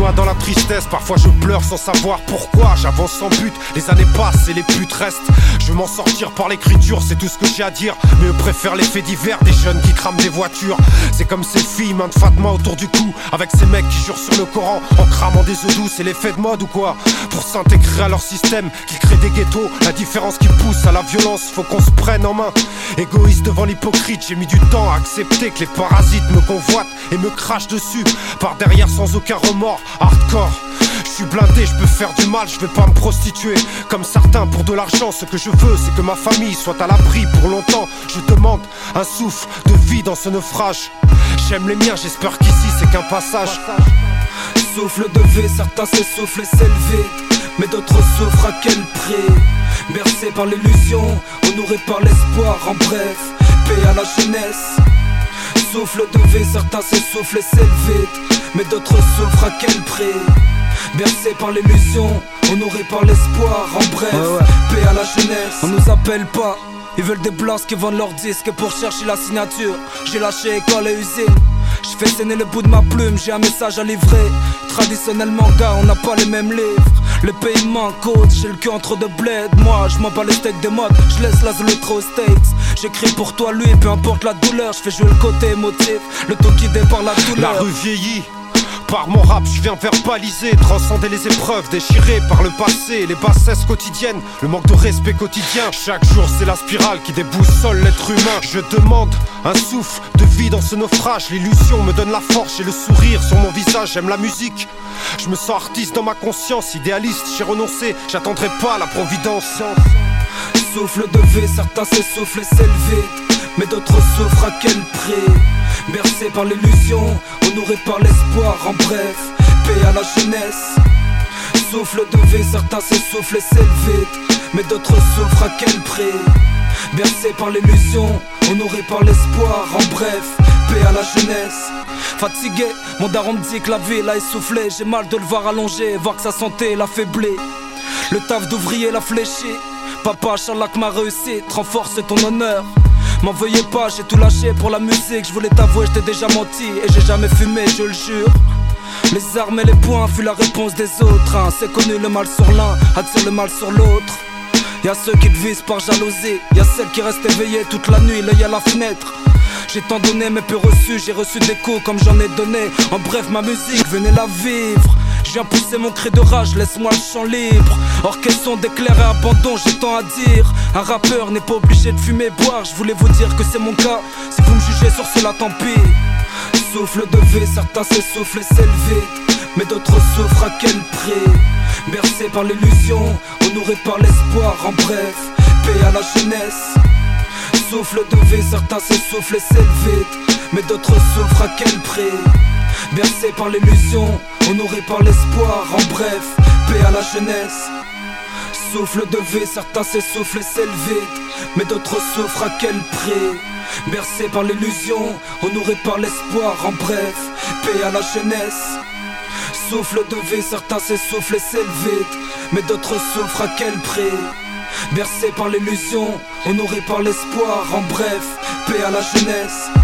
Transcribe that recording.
pas dans la tristesse, parfois je pleure sans savoir pourquoi. J'avance sans but, les années passent et les putes restent. Je veux m'en sortir par l'écriture, c'est tout ce que j'ai à dire. Mais eux préfèrent les faits divers des jeunes qui crament des voitures. C'est comme ces filles, main de Fatma autour du cou, avec ces mecs qui jurent sur le Coran en cramant des œufs doux. C'est l'effet de mode ou quoi? Pour s'intégrer à leur système, qu'ils créent des ghettos. La différence qui pousse à la violence, faut qu'on se prenne en main. Égoïste devant l'hypocrite, j'ai mis du temps à accepter que les parasites me convoitent et me crachent dessus. Par derrière sans aucun remords, hardcore. Je suis blindé, je peux faire du mal, je vais pas me prostituer comme certains pour de l'argent. Ce que je veux, c'est que ma famille soit à l'abri pour longtemps. Je demande un souffle de vie dans ce naufrage. J'aime les miens, j'espère qu'ici c'est qu'un passage. Souffle de vie, certains s'essoufflent et s'élever, mais d'autres souffrent à quel prix? Bercés par l'illusion, honorés par l'espoir, en bref, paix à la jeunesse. Souffle de vie, certains s'essoufflent et s'élever, mais d'autres souffrent à quel prix? Bercés par l'illusion, honorés par l'espoir, en bref, paix à la jeunesse. On nous appelle pas, ils veulent des blancs qui vendent leurs disques pour chercher la signature. J'ai lâché école et usine, je fais saigner le bout de ma plume, j'ai un message à livrer. Traditionnellement gars, on n'a pas les mêmes livres. Le pays manque haute, j'ai le cul entre deux bleds. Moi, je m'en bats les steaks des modes, je laisse la zone trop aux States. J'écris pour toi lui, peu importe la douleur. Je fais jouer le côté émotif, le tout guidé par la douleur. La rue vieillit, par mon rap je viens verbaliser, transcender les épreuves, déchirées par le passé, les bassesses quotidiennes, le manque de respect quotidien. Chaque jour c'est la spirale qui déboussole l'être humain. Je demande un souffle de vie dans ce naufrage. L'illusion me donne la force et le sourire sur mon visage. J'aime la musique, je me sens artiste dans ma conscience. Idéaliste, j'ai renoncé, j'attendrai pas la providence. Souffle de vie, certains s'essoufflent et s'élever, mais d'autres souffrent à quel prix? Bercés par l'illusion, honorés par l'espoir, en bref, paix à la jeunesse. Souffle de vie, certains s'essoufflent et s'élever, mais d'autres souffrent à quel prix? Bercés par l'illusion, honorés par l'espoir, en bref, paix à la jeunesse. Fatigué, mon daron me dit que la vie l'a essoufflé. J'ai mal de le voir allongé, voir que sa santé l'affaiblit. Le taf d'ouvrier l'a fléchi. Papa, Charlac m'a réussi, renforce ton honneur. M'en veuillez pas, j'ai tout lâché pour la musique. Je voulais t'avouer, je t'ai déjà menti et j'ai jamais fumé, je le jure. Les armes et les poings fut la réponse des autres, hein. C'est connu, le mal sur l'un attire le mal sur l'autre. Y'a ceux qui te visent par jalousie, y'a celles qui restent éveillées toute la nuit, l'œil à la fenêtre. J'ai tant donné mais peu reçu, j'ai reçu des coups comme j'en ai donné. En bref, ma musique, venez la vivre. Je viens pousser mon cri de rage, laisse-moi le champ libre. Hors question d'éclair et abandon, j'ai tant à dire. Un rappeur n'est pas obligé de fumer, boire. Je voulais vous dire que c'est mon cas, si vous me jugez sur cela, tant pis. Souffle de vie, certains s'essoufflent et s'élever, mais d'autres souffrent à quel prix? Bercés par l'illusion, honorés par l'espoir, en bref, paix à la jeunesse. Souffle de vie, certains s'essoufflent et s'élever, mais d'autres souffrent à quel prix? Bercés par l'illusion, honorés par l'espoir, en bref, paix à la jeunesse. Souffle de vie, certains s'essoufflent et s'élever, mais d'autres souffrent à quel prix? Bercés par l'illusion, honorés par l'espoir, en bref, paix à la jeunesse. Souffle de vie, certains s'essoufflent et s'élever, mais d'autres souffrent à quel prix? Bercés par l'illusion, honorés par l'espoir, en bref, paix à la jeunesse.